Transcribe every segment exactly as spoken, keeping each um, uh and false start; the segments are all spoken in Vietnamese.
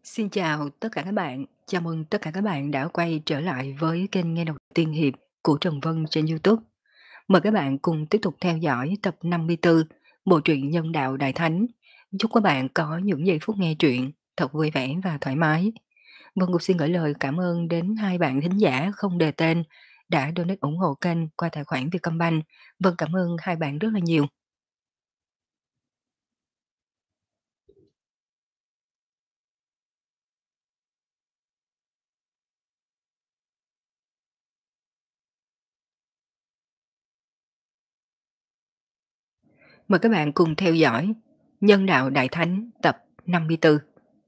Xin chào tất cả các bạn, chào mừng tất cả các bạn đã quay trở lại với kênh Nghe Đọc Tiên Hiệp của Trần Vân trên YouTube. Mời các bạn cùng tiếp tục theo dõi tập năm mươi tư bộ truyện Nhân Đạo Đại Thánh. Chúc các bạn có những giây phút nghe truyện thật vui vẻ và thoải mái. Vân cũng xin gửi lời cảm ơn đến hai bạn thính giả không đề tên đã donate ủng hộ kênh qua tài khoản Vietcombank. Vân cảm ơn hai bạn rất là nhiều. Mời các bạn cùng theo dõi Nhân Đạo Đại Thánh tập năm mươi tư.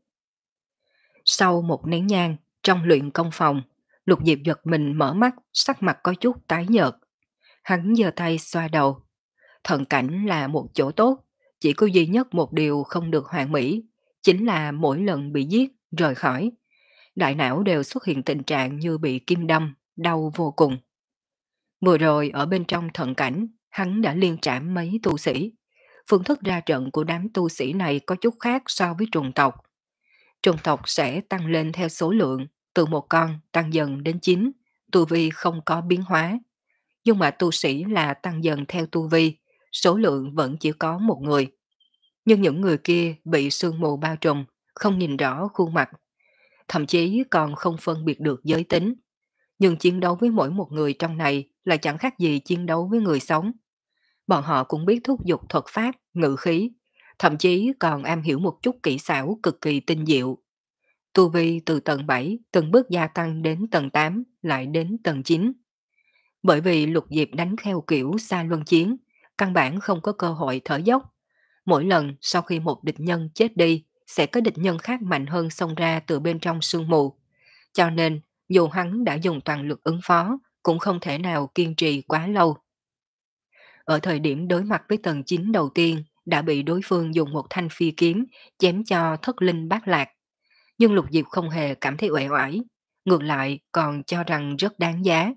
Sau một nén nhang, trong luyện công phòng, Lục Diệp giật mình mở mắt, sắc mặt có chút tái nhợt. Hắn giơ tay xoa đầu. Thận cảnh là một chỗ tốt, chỉ có duy nhất một điều không được hoàn mỹ, chính là mỗi lần bị giết, rời khỏi. Đại não đều xuất hiện tình trạng như bị kim đâm, đau vô cùng. Vừa rồi ở bên trong thận cảnh, hắn đã liên trảm mấy tu sĩ. Phương thức ra trận của đám tu sĩ này có chút khác so với trùng tộc. Trùng tộc sẽ tăng lên theo số lượng, từ một con tăng dần đến chín, tu vi không có biến hóa. Nhưng mà tu sĩ là tăng dần theo tu vi, số lượng vẫn chỉ có một người. Nhưng những người kia bị sương mù bao trùm, không nhìn rõ khuôn mặt, thậm chí còn không phân biệt được giới tính. Nhưng chiến đấu với mỗi một người trong này là chẳng khác gì chiến đấu với người sống. Bọn họ cũng biết thúc giục thuật pháp, ngự khí, thậm chí còn am hiểu một chút kỹ xảo cực kỳ tinh diệu. Tu vi từ tầng bảy từng bước gia tăng đến tầng tám, lại đến tầng chín. Bởi vì Lục Diệp đánh theo kiểu xa luân chiến, căn bản không có cơ hội thở dốc. Mỗi lần sau khi một địch nhân chết đi, sẽ có địch nhân khác mạnh hơn xông ra từ bên trong sương mù. Cho nên, dù hắn đã dùng toàn lực ứng phó, cũng không thể nào kiên trì quá lâu. Ở thời điểm đối mặt với tầng chín đầu tiên, đã bị đối phương dùng một thanh phi kiếm chém cho thất linh bát lạc. Nhưng Lục Diệp không hề cảm thấy uể oải, ngược lại còn cho rằng rất đáng giá.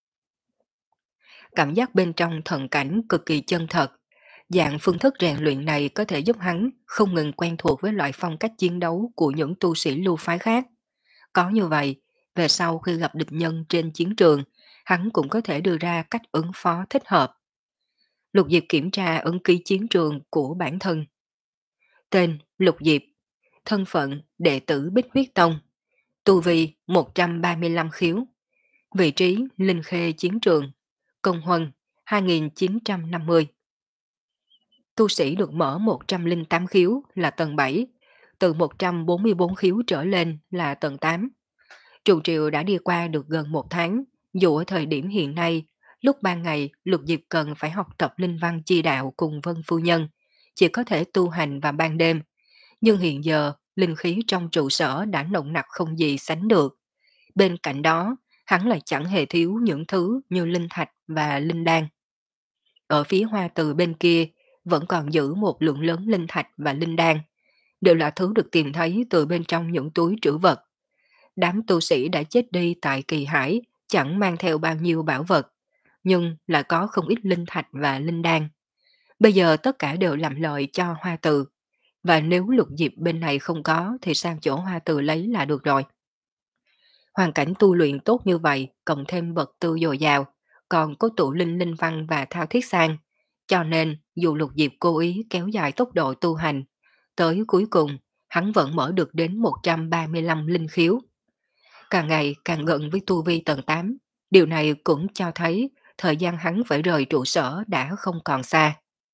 Cảm giác bên trong thần cảnh cực kỳ chân thật. Dạng phương thức rèn luyện này có thể giúp hắn không ngừng quen thuộc với loại phong cách chiến đấu của những tu sĩ lưu phái khác. Có như vậy, về sau khi gặp địch nhân trên chiến trường, hắn cũng có thể đưa ra cách ứng phó thích hợp. Lục Diệp kiểm tra ấn ký chiến trường của bản thân. Tên Lục Diệp, thân phận đệ tử Bích Huyết Tông, tu vi một trăm ba mươi lăm khiếu, vị trí Linh Khê chiến trường, công huân hai nghìn chín trăm năm mươi. Tu sĩ được mở một trăm lẻ tám khiếu là tầng bảy, từ một trăm bốn mươi bốn khiếu trở lên là tầng tám. Trụ triều đã đi qua được gần một tháng, dù ở thời điểm hiện nay, lúc ban ngày Lục Diệp cần phải học tập linh văn chi đạo cùng Vân Phu Nhân, chỉ có thể tu hành vào ban đêm. Nhưng hiện giờ, linh khí trong trụ sở đã nồng nặc không gì sánh được. Bên cạnh đó, hắn lại chẳng hề thiếu những thứ như linh thạch và linh đan. Ở phía hoa từ bên kia, vẫn còn giữ một lượng lớn linh thạch và linh đan, đều là thứ được tìm thấy từ bên trong những túi trữ vật. Đám tu sĩ đã chết đi tại kỳ hải, chẳng mang theo bao nhiêu bảo vật, nhưng lại có không ít linh thạch và linh đan. Bây giờ tất cả đều làm lợi cho hoa từ, và nếu Lục Diệp bên này không có thì sang chỗ hoa từ lấy là được rồi. Hoàn cảnh tu luyện tốt như vậy, cộng thêm vật tư dồi dào, còn có tụ linh linh văn và thao thiết sang. Cho nên, dù Lục Diệp cố ý kéo dài tốc độ tu hành, tới cuối cùng, hắn vẫn mở được đến một trăm ba mươi lăm linh khiếu. Càng ngày càng gần với tu vi tầng tám, điều này cũng cho thấy thời gian hắn phải rời trụ sở đã không còn xa.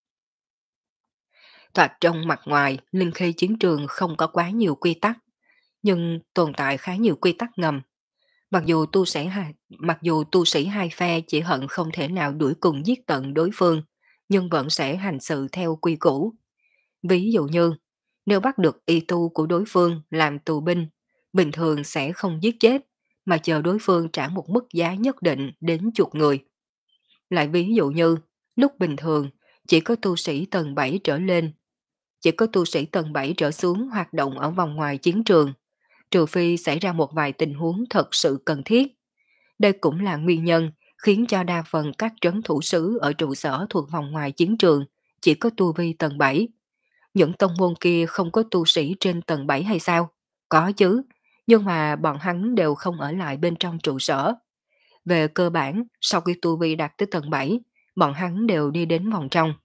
Thoạt trong mặt ngoài, linh khê chiến trường không có quá nhiều quy tắc, nhưng tồn tại khá nhiều quy tắc ngầm. Mặc dù tu sĩ hai, mặc dù tu sĩ hai phe chỉ hận không thể nào đuổi cùng giết tận đối phương, nhưng vẫn sẽ hành sự theo quy củ. Ví dụ như, nếu bắt được y tu của đối phương làm tù binh, bình thường sẽ không giết chết, mà chờ đối phương trả một mức giá nhất định đến chuộc người. Lại ví dụ như, lúc bình thường, chỉ có tu sĩ tầng bảy trở lên, chỉ có tu sĩ tầng bảy trở xuống hoạt động ở vòng ngoài chiến trường, trừ phi xảy ra một vài tình huống thật sự cần thiết. Đây cũng là nguyên nhân khiến cho đa phần các trấn thủ sứ ở trụ sở thuộc vòng ngoài chiến trường chỉ có tu vi tầng bảy. Những tông môn kia không có tu sĩ trên tầng bảy hay sao? Có chứ, nhưng mà bọn hắn đều không ở lại bên trong trụ sở. Về cơ bản, sau khi tu vi đạt tới tầng bảy, bọn hắn đều đi đến vòng trong.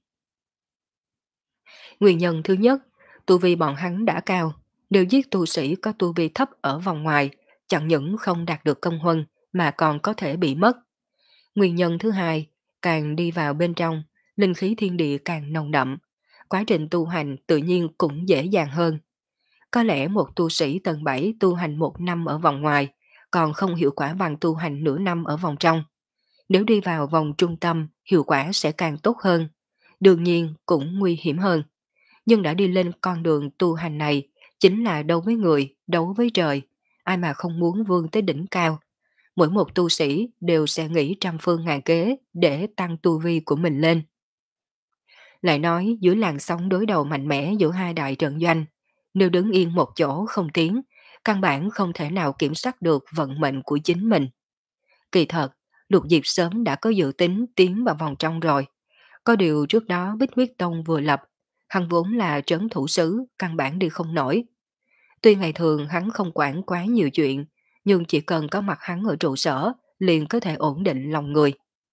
Nguyên nhân thứ nhất, tu vi bọn hắn đã cao, đều giết tu sĩ có tu vi thấp ở vòng ngoài, chẳng những không đạt được công huân mà còn có thể bị mất. Nguyên nhân thứ hai, càng đi vào bên trong, linh khí thiên địa càng nồng đậm, quá trình tu hành tự nhiên cũng dễ dàng hơn. Có lẽ một tu sĩ tầng bảy tu hành một năm ở vòng ngoài, còn không hiệu quả bằng tu hành nửa năm ở vòng trong. Nếu đi vào vòng trung tâm, hiệu quả sẽ càng tốt hơn. Đương nhiên cũng nguy hiểm hơn. Nhưng đã đi lên con đường tu hành này, chính là đấu với người, đấu với trời. Ai mà không muốn vươn tới đỉnh cao. Mỗi một tu sĩ đều sẽ nghĩ trăm phương ngàn kế để tăng tu vi của mình lên. Lại nói dưới làn sóng đối đầu mạnh mẽ giữa hai đại trận doanh, nếu đứng yên một chỗ không tiến, căn bản không thể nào kiểm soát được vận mệnh của chính mình. Kỳ thật, Lục Diệp sớm đã có dự tính tiến vào vòng trong rồi. Có điều trước đó Bích Huyết Tông vừa lập, hắn vốn là trấn thủ sứ, căn bản đi không nổi. Tuy ngày thường hắn không quản quá nhiều chuyện, nhưng chỉ cần có mặt hắn ở trụ sở, liền có thể ổn định lòng người.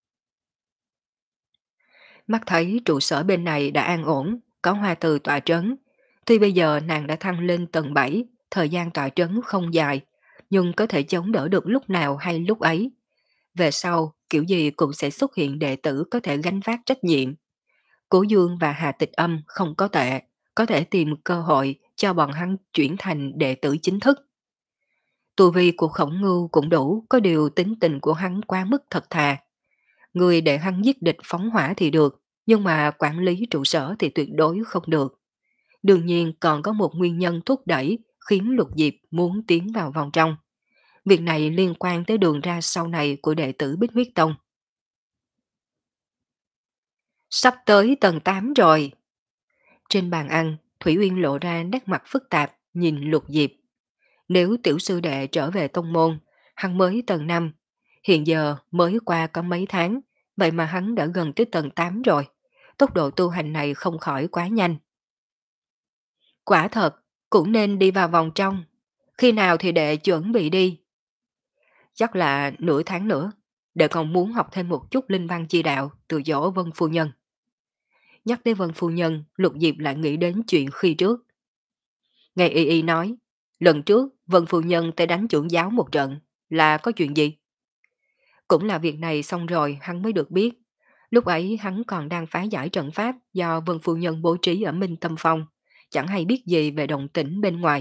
Mắt thấy trụ sở bên này đã an ổn, có Hoa Từ tọa trấn. Tuy bây giờ nàng đã thăng lên tầng bảy, thời gian tọa trấn không dài, nhưng có thể chống đỡ được lúc nào hay lúc ấy. Về sau, kiểu gì cũng sẽ xuất hiện đệ tử có thể gánh vác trách nhiệm. Cố Dương và Hà Tịch Âm không có tệ, có thể tìm cơ hội cho bọn hắn chuyển thành đệ tử chính thức. Tu vi của Khổng Ngưu cũng đủ, có điều tính tình của hắn quá mức thật thà. Người để hắn giết địch phóng hỏa thì được, nhưng mà quản lý trụ sở thì tuyệt đối không được. Đương nhiên còn có một nguyên nhân thúc đẩy khiến Lục Diệp muốn tiến vào vòng trong. Việc này liên quan tới đường ra sau này của đệ tử Bích Huyết Tông. Sắp tới tầng tám rồi. Trên bàn ăn, Thủy Uyên lộ ra nét mặt phức tạp, nhìn Lục Diệp. Nếu tiểu sư đệ trở về tông môn, hắn mới tầng năm, hiện giờ mới qua có mấy tháng, vậy mà hắn đã gần tới tầng tám rồi. Tốc độ tu hành này không khỏi quá nhanh. Quả thật, cũng nên đi vào vòng trong. Khi nào thì đệ chuẩn bị đi? Chắc là nửa tháng nữa. Đệ còn muốn học thêm một chút linh văn chi đạo từ dỗ Vân Phu Nhân. Nhắc tới Vân Phu Nhân, Lục Diệp lại nghĩ đến chuyện khi trước. Nghe Y Y nói, lần trước Vân Phu Nhân tới đánh trưởng giáo một trận, là có chuyện gì? Cũng là việc này xong rồi hắn mới được biết. Lúc ấy hắn còn đang phá giải trận pháp do Vân Phu Nhân bố trí ở Minh Tâm Phong, chẳng hay biết gì về động tĩnh bên ngoài.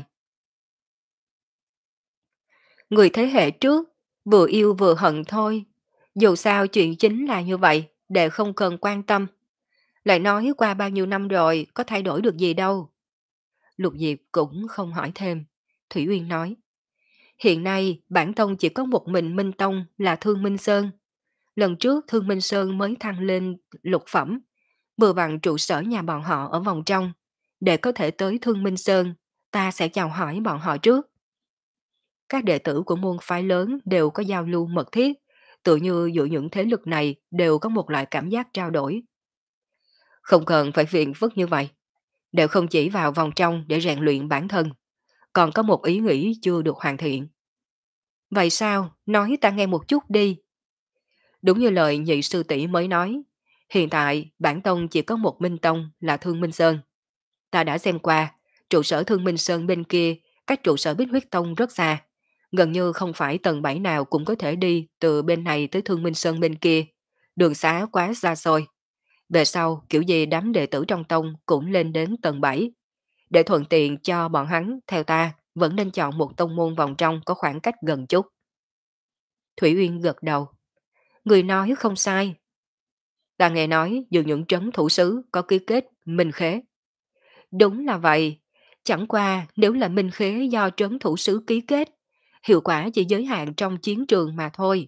Người thế hệ trước, vừa yêu vừa hận thôi. Dù sao chuyện chính là như vậy, để không cần quan tâm. Lại nói qua bao nhiêu năm rồi, có thay đổi được gì đâu. Lục Diệp cũng không hỏi thêm. Thủy Uyên nói, hiện nay bản tông chỉ có một mình Minh Tông là Thương Minh Sơn. Lần trước Thương Minh Sơn mới thăng lên lục phẩm, vừa vặn trụ sở nhà bọn họ ở vòng trong. Để có thể tới Thương Minh Sơn, ta sẽ chào hỏi bọn họ trước. Các đệ tử của môn phái lớn đều có giao lưu mật thiết, tự như giữa những thế lực này đều có một loại cảm giác trao đổi. Không cần phải phiền phức như vậy, đều không chỉ vào vòng trong để rèn luyện bản thân, còn có một ý nghĩ chưa được hoàn thiện. Vậy sao? Nói ta nghe một chút đi. Đúng như lời nhị sư tỷ mới nói, hiện tại bản tông chỉ có một Minh Tông là Thương Minh Sơn. Ta đã xem qua, trụ sở Thương Minh Sơn bên kia, cách trụ sở Bích Huyết Tông rất xa. Gần như không phải tầng bảy nào cũng có thể đi từ bên này tới Thương Minh Sơn bên kia. Đường xá quá xa xôi. Về sau, kiểu gì đám đệ tử trong tông cũng lên đến tầng bảy. Để thuận tiện cho bọn hắn, theo ta, vẫn nên chọn một tông môn vòng trong có khoảng cách gần chút. Thủy Uyên gật đầu. Người nói không sai. Ta nghe nói dường những trấn thủ sứ có ký kết minh khế. Đúng là vậy. Chẳng qua nếu là minh khế do trấn thủ sứ ký kết, hiệu quả chỉ giới hạn trong chiến trường mà thôi.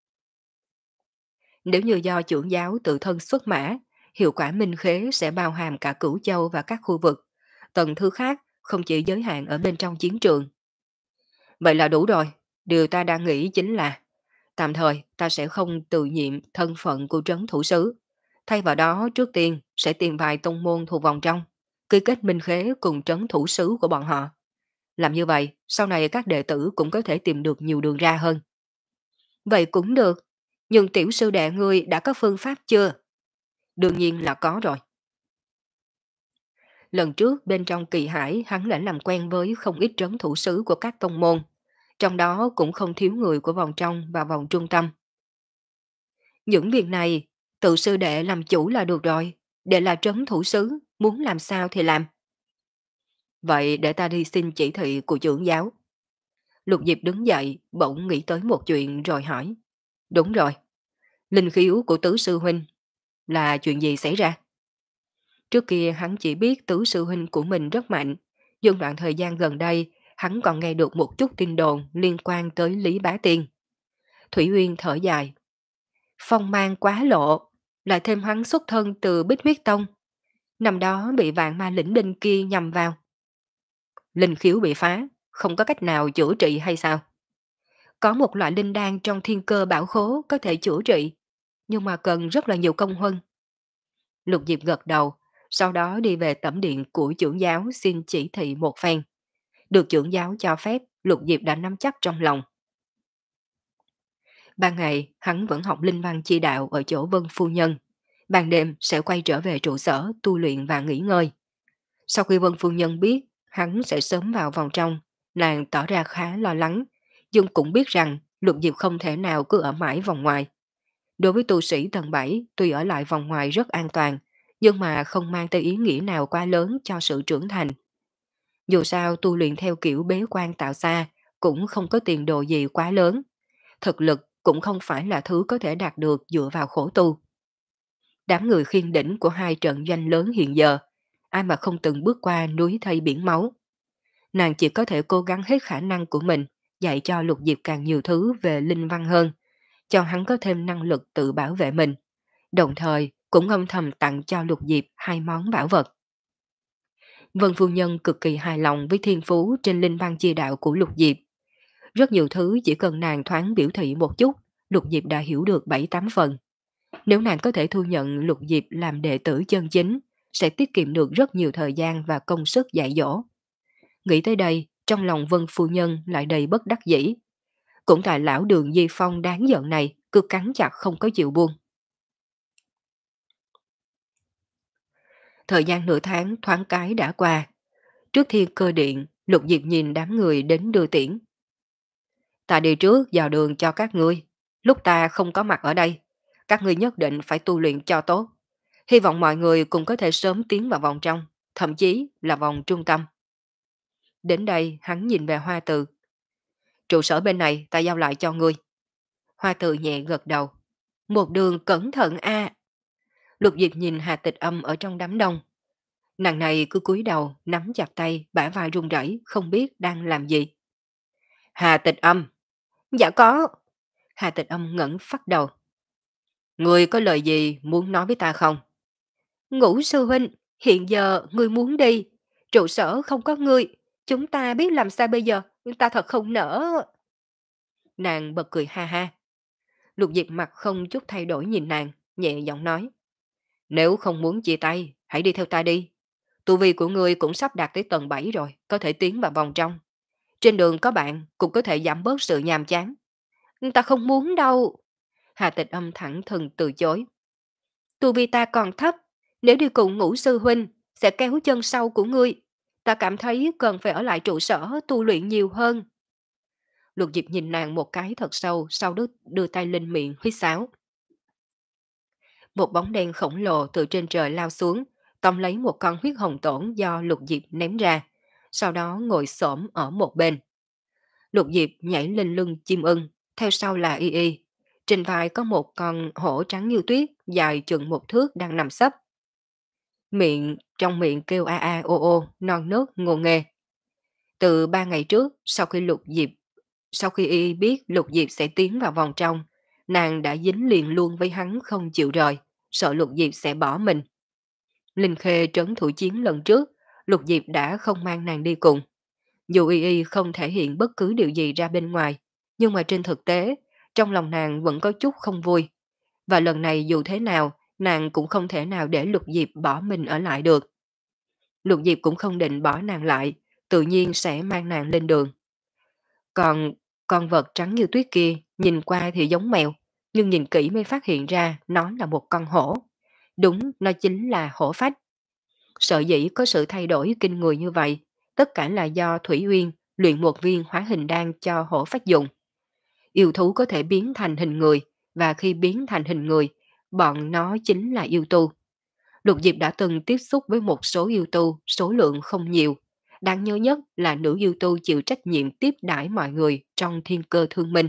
Nếu như do trưởng giáo tự thân xuất mã, hiệu quả minh khế sẽ bao hàm cả Cửu Châu và các khu vực. Tầng thứ khác không chỉ giới hạn ở bên trong chiến trường. Vậy là đủ rồi. Điều ta đang nghĩ chính là tạm thời ta sẽ không tự nhiệm thân phận của trấn thủ sứ. Thay vào đó trước tiên sẽ tìm vài tông môn thuộc vòng trong, ký kết minh khế cùng trấn thủ sứ của bọn họ. Làm như vậy, sau này các đệ tử cũng có thể tìm được nhiều đường ra hơn. Vậy cũng được, nhưng tiểu sư đệ ngươi đã có phương pháp chưa? Đương nhiên là có rồi. Lần trước bên trong kỳ hải hắn đã làm quen với không ít trấn thủ sứ của các tông môn, trong đó cũng không thiếu người của vòng trong và vòng trung tâm. Những việc này, tự sư đệ làm chủ là được rồi, đệ là trấn thủ sứ, muốn làm sao thì làm. Vậy để ta đi xin chỉ thị của trưởng giáo. Lục Diệp đứng dậy, bỗng nghĩ tới một chuyện rồi hỏi. Đúng rồi, linh khiếu của tứ sư huynh là chuyện gì xảy ra? Trước kia hắn chỉ biết tứ sư huynh của mình rất mạnh, nhưng đoạn thời gian gần đây hắn còn nghe được một chút tin đồn liên quan tới Lý Bá Tiên. Thủy Uyên thở dài. Phong mang quá lộ, lại thêm hắn xuất thân từ Bích Huyết Tông. Năm đó bị vạn ma lĩnh bên kia nhằm vào. Linh khiếu bị phá, không có cách nào chữa trị hay sao? Có một loại linh đan trong thiên cơ bảo khố có thể chữa trị, nhưng mà cần rất là nhiều công huân. Lục Diệp gật đầu, sau đó đi về tẩm điện của trưởng giáo xin chỉ thị một phen. Được trưởng giáo cho phép, Lục Diệp đã nắm chắc trong lòng. Ban ngày, hắn vẫn học linh văn chi đạo ở chỗ Vân Phu Nhân. Ban đêm sẽ quay trở về trụ sở tu luyện và nghỉ ngơi. Sau khi Vân Phu Nhân biết hắn sẽ sớm vào vòng trong, nàng tỏ ra khá lo lắng, nhưng cũng biết rằng Lục Diệp không thể nào cứ ở mãi vòng ngoài. Đối với tu sĩ tầng bảy, tuy ở lại vòng ngoài rất an toàn, nhưng mà không mang tới ý nghĩa nào quá lớn cho sự trưởng thành. Dù sao tu luyện theo kiểu bế quan tạo xa, cũng không có tiền đồ gì quá lớn. Thực lực cũng không phải là thứ có thể đạt được dựa vào khổ tu. Đám người khiên đỉnh của hai trận doanh lớn hiện giờ, ai mà không từng bước qua núi thây biển máu. Nàng chỉ có thể cố gắng hết khả năng của mình, dạy cho Lục Diệp càng nhiều thứ về linh văn hơn, cho hắn có thêm năng lực tự bảo vệ mình, đồng thời cũng âm thầm tặng cho Lục Diệp hai món bảo vật. Vân Phu Nhân cực kỳ hài lòng với thiên phú trên linh văn chi đạo của Lục Diệp. Rất nhiều thứ chỉ cần nàng thoáng biểu thị một chút, Lục Diệp đã hiểu được bảy tám phần. Nếu nàng có thể thu nhận Lục Diệp làm đệ tử chân chính, sẽ tiết kiệm được rất nhiều thời gian và công sức dạy dỗ. Nghĩ tới đây, trong lòng Vân Phu Nhân lại đầy bất đắc dĩ. Cũng tại lão Đường Di Phong đáng giận này, cứ cắn chặt không có chịu buông. Thời gian nửa tháng thoáng cái đã qua. Trước thiên cơ điện, Lục Diệp nhìn đám người đến đưa tiễn. Ta đi trước vào đường cho các ngươi. Lúc ta không có mặt ở đây, các ngươi nhất định phải tu luyện cho tốt. Hy vọng mọi người cũng có thể sớm tiến vào vòng trong, thậm chí là vòng trung tâm. Đến đây hắn nhìn về Hoa Từ. Trụ sở bên này ta giao lại cho ngươi. Hoa Từ nhẹ gật đầu. Một đường cẩn thận a. Lục Diệp nhìn Hà Tịch Âm ở trong đám đông. Nàng này cứ cúi đầu, nắm chặt tay, bả vai run rẩy, không biết đang làm gì. Hà Tịch Âm. Dạ có. Hà Tịch Âm ngẩng phát đầu. Ngươi có lời gì muốn nói với ta không? Ngũ sư huynh, hiện giờ ngươi muốn đi. Trụ sở không có ngươi. Chúng ta biết làm sao bây giờ, ta thật không nỡ. Nàng bật cười ha ha. Lục Diệp mặt không chút thay đổi nhìn nàng, nhẹ giọng nói. Nếu không muốn chia tay, hãy đi theo ta đi. Tu vi của ngươi cũng sắp đạt tới tầng bảy rồi, có thể tiến vào vòng trong. Trên đường có bạn, cũng có thể giảm bớt sự nhàm chán. Ta không muốn đâu. Hà Tịch Âm thẳng thừng từ chối. Tu vi ta còn thấp, nếu đi cùng Ngũ sư huynh, sẽ kéo chân sau của ngươi. Ta cảm thấy cần phải ở lại trụ sở tu luyện nhiều hơn. Lục Diệp nhìn nàng một cái thật sâu, sau đó đưa tay lên miệng huýt sáo. Một bóng đen khổng lồ từ trên trời lao xuống, tóm lấy một con huyết hồng tổn do Lục Diệp ném ra, sau đó ngồi xổm ở một bên. Lục Diệp nhảy lên lưng chim ưng, theo sau là Y Y. Trên vai có một con hổ trắng như tuyết, dài chừng một thước đang nằm sấp. Miệng, trong miệng kêu a a ô ô, non nớt ngô nghê. Từ ba ngày trước, sau khi Lục Diệp, sau khi Y biết Lục Diệp sẽ tiến vào vòng trong, nàng đã dính liền luôn với hắn không chịu rời, sợ Lục Diệp sẽ bỏ mình. Linh Khê trấn thủ chiến lần trước, Lục Diệp đã không mang nàng đi cùng. Dù Y Y không thể hiện bất cứ điều gì ra bên ngoài, nhưng mà trên thực tế, trong lòng nàng vẫn có chút không vui. Và lần này dù thế nào, nàng cũng không thể nào để Lục Diệp bỏ mình ở lại được. Lục Diệp cũng không định bỏ nàng lại, tự nhiên sẽ mang nàng lên đường. Còn con vật trắng như tuyết kia, nhìn qua thì giống mèo, nhưng nhìn kỹ mới phát hiện ra nó là một con hổ. Đúng, nó chính là hổ phách. Sở dĩ có sự thay đổi kinh người như vậy, tất cả là do Thủy Uyên luyện một viên hóa hình đan cho hổ phách dùng. Yêu thú có thể biến thành hình người, và khi biến thành hình người, bọn nó chính là yêu tu. Lục Diệp đã từng tiếp xúc với một số yêu tu, số lượng không nhiều. Đáng nhớ nhất là nữ yêu tu chịu trách nhiệm tiếp đãi mọi người trong thiên cơ thương minh.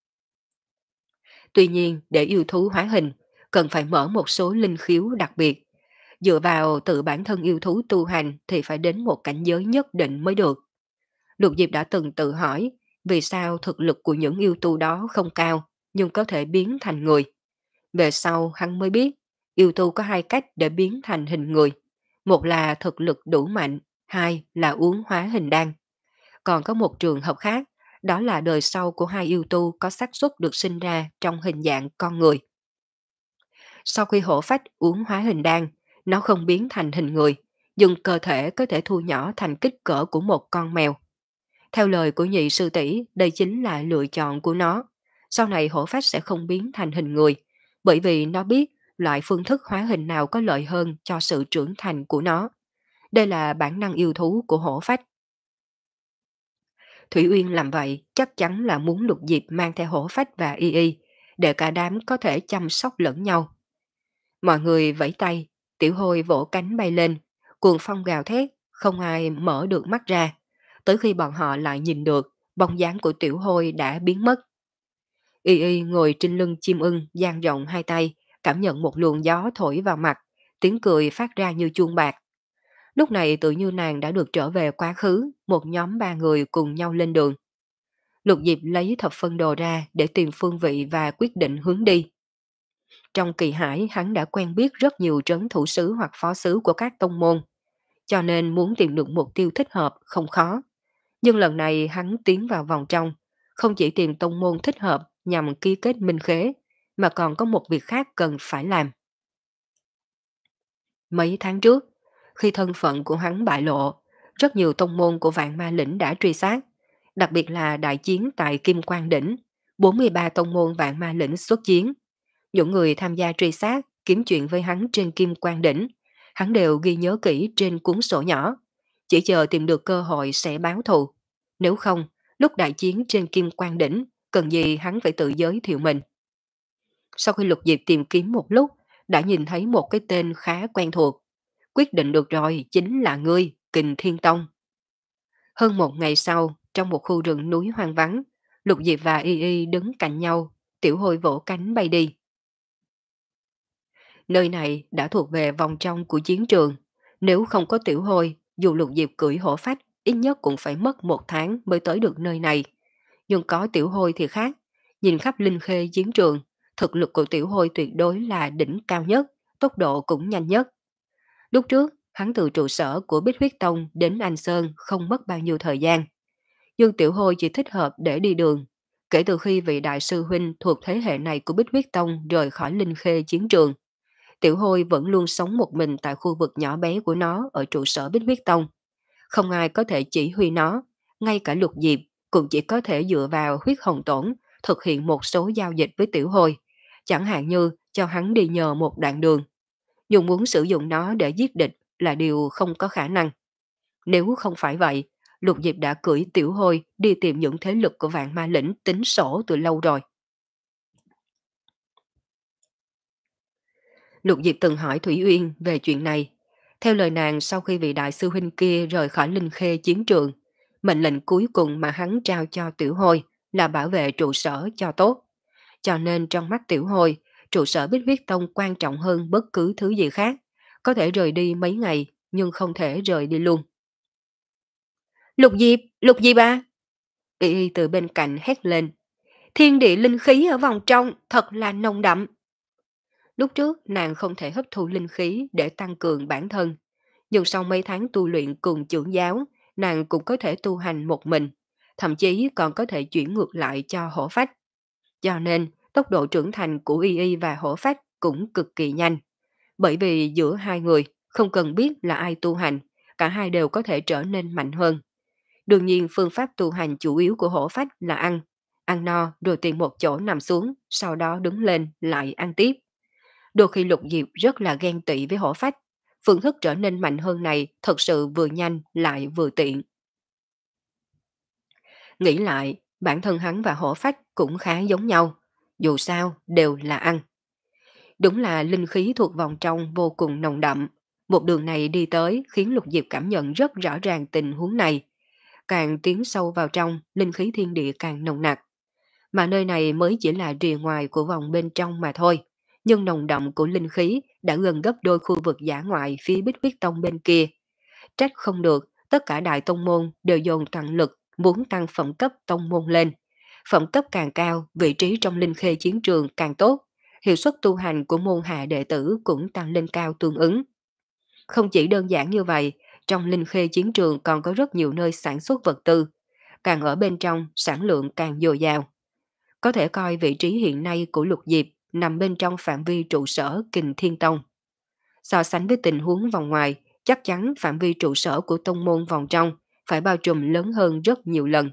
Tuy nhiên, để yêu thú hóa hình, cần phải mở một số linh khiếu đặc biệt. Dựa vào tự bản thân yêu thú tu hành thì phải đến một cảnh giới nhất định mới được. Lục Diệp đã từng tự hỏi, vì sao thực lực của những yêu tu đó không cao, nhưng có thể biến thành người. Về sau hắn mới biết, yêu tu có hai cách để biến thành hình người. Một là thực lực đủ mạnh, hai là uống hóa hình đan. Còn có một trường hợp khác, đó là đời sau của hai yêu tu có xác suất được sinh ra trong hình dạng con người. Sau khi hổ phách uống hóa hình đan, nó không biến thành hình người, nhưng cơ thể có thể thu nhỏ thành kích cỡ của một con mèo. Theo lời của nhị sư tỷ, đây chính là lựa chọn của nó. Sau này hổ phách sẽ không biến thành hình người, bởi vì nó biết loại phương thức hóa hình nào có lợi hơn cho sự trưởng thành của nó. Đây là bản năng yêu thú của hổ phách. Thủy Uyên làm vậy chắc chắn là muốn Lục Diệp mang theo hổ phách và y y, để cả đám có thể chăm sóc lẫn nhau. Mọi người vẫy tay, tiểu hôi vỗ cánh bay lên, cuồng phong gào thét, không ai mở được mắt ra. Tới khi bọn họ lại nhìn được, bóng dáng của tiểu hôi đã biến mất. Y y ngồi trên lưng chim ưng, dang rộng hai tay, cảm nhận một luồng gió thổi vào mặt, tiếng cười phát ra như chuông bạc. Lúc này tự như nàng đã được trở về quá khứ, một nhóm ba người cùng nhau lên đường. Lục Diệp lấy thập phân đồ ra để tìm phương vị và quyết định hướng đi. Trong kỳ hải hắn đã quen biết rất nhiều trấn thủ sứ hoặc phó sứ của các tông môn, cho nên muốn tìm được mục tiêu thích hợp không khó. Nhưng lần này hắn tiến vào vòng trong, không chỉ tìm tông môn thích hợp nhằm ký kết minh khế, mà còn có một việc khác cần phải làm. Mấy tháng trước, khi thân phận của hắn bại lộ, rất nhiều tông môn của Vạn Ma Lĩnh đã truy sát, đặc biệt là đại chiến tại Kim Quang Đỉnh, bốn mươi ba tông môn Vạn Ma Lĩnh xuất chiến. Những người tham gia truy sát, kiếm chuyện với hắn trên Kim Quang Đỉnh, hắn đều ghi nhớ kỹ trên cuốn sổ nhỏ, chỉ chờ tìm được cơ hội sẽ báo thù. Nếu không, lúc đại chiến trên Kim Quang Đỉnh, cần gì hắn phải tự giới thiệu mình. Sau khi Lục Diệp tìm kiếm một lúc, đã nhìn thấy một cái tên khá quen thuộc. Quyết định được rồi, chính là ngươi, Kình Thiên Tông. Hơn một ngày sau, trong một khu rừng núi hoang vắng, Lục Diệp và Y Y đứng cạnh nhau, tiểu hôi vỗ cánh bay đi. Nơi này đã thuộc về vòng trong của chiến trường. Nếu không có tiểu hôi, dù Lục Diệp cưỡi hổ phách, ít nhất cũng phải mất một tháng mới tới được nơi này. Nhưng có tiểu hôi thì khác. Nhìn khắp linh khê chiến trường, thực lực của tiểu hôi tuyệt đối là đỉnh cao nhất, tốc độ cũng nhanh nhất. Lúc trước, hắn từ trụ sở của Bích Huyết Tông đến Anh Sơn không mất bao nhiêu thời gian. Nhưng tiểu hôi chỉ thích hợp để đi đường. Kể từ khi vị đại sư huynh thuộc thế hệ này của Bích Huyết Tông rời khỏi linh khê chiến trường, tiểu hôi vẫn luôn sống một mình tại khu vực nhỏ bé của nó ở trụ sở Bích Huyết Tông. Không ai có thể chỉ huy nó, ngay cả Lục Diệp cũng chỉ có thể dựa vào huyết hồng tổn thực hiện một số giao dịch với tiểu hôi, chẳng hạn như cho hắn đi nhờ một đoạn đường. Nhưng muốn sử dụng nó để giết địch là điều không có khả năng. Nếu không phải vậy, Lục Diệp đã cưỡi tiểu hôi đi tìm những thế lực của Vạn Ma Lĩnh tính sổ từ lâu rồi. Lục Diệp từng hỏi Thủy Uyên về chuyện này. Theo lời nàng, sau khi vị đại sư huynh kia rời khỏi linh khê chiến trường, mệnh lệnh cuối cùng mà hắn trao cho tiểu hôi là bảo vệ trụ sở cho tốt. Cho nên trong mắt tiểu hôi, trụ sở Bích Huyết Tông quan trọng hơn bất cứ thứ gì khác. Có thể rời đi mấy ngày, nhưng không thể rời đi luôn. Lục Diệp, Lục Diệp à! Y Y từ bên cạnh hét lên. Thiên địa linh khí ở vòng trong thật là nồng đậm. Lúc trước nàng không thể hấp thu linh khí để tăng cường bản thân, nhưng sau mấy tháng tu luyện cùng trưởng giáo, nàng cũng có thể tu hành một mình, thậm chí còn có thể chuyển ngược lại cho hổ phách. Cho nên, tốc độ trưởng thành của Y Y và hổ phách cũng cực kỳ nhanh. Bởi vì giữa hai người, không cần biết là ai tu hành, cả hai đều có thể trở nên mạnh hơn. Đương nhiên phương pháp tu hành chủ yếu của hổ phách là ăn, ăn no rồi tìm một chỗ nằm xuống, sau đó đứng lên lại ăn tiếp. Đôi khi Lục Diệp rất là ghen tị với hổ phách, phương thức trở nên mạnh hơn này thật sự vừa nhanh lại vừa tiện. Nghĩ lại, bản thân hắn và hổ phách cũng khá giống nhau, dù sao đều là ăn. Đúng là linh khí thuộc vòng trong vô cùng nồng đậm. Một đường này đi tới khiến Lục Diệp cảm nhận rất rõ ràng tình huống này. Càng tiến sâu vào trong, linh khí thiên địa càng nồng nặc. Mà nơi này mới chỉ là rìa ngoài của vòng bên trong mà thôi. Nhưng nồng đậm của linh khí đã gần gấp đôi khu vực giả ngoại phía Bích Huyết Tông bên kia. Trách không được, tất cả đại tông môn đều dồn toàn lực muốn tăng phẩm cấp tông môn lên. Phẩm cấp càng cao, vị trí trong linh khê chiến trường càng tốt, hiệu suất tu hành của môn hạ đệ tử cũng tăng lên cao tương ứng. Không chỉ đơn giản như vậy, trong linh khê chiến trường còn có rất nhiều nơi sản xuất vật tư, càng ở bên trong sản lượng càng dồi dào. Có thể coi vị trí hiện nay của Lục Diệp nằm bên trong phạm vi trụ sở Kình Thiên Tông. So sánh với tình huống vòng ngoài, chắc chắn phạm vi trụ sở của tông môn vòng trong phải bao trùm lớn hơn rất nhiều lần.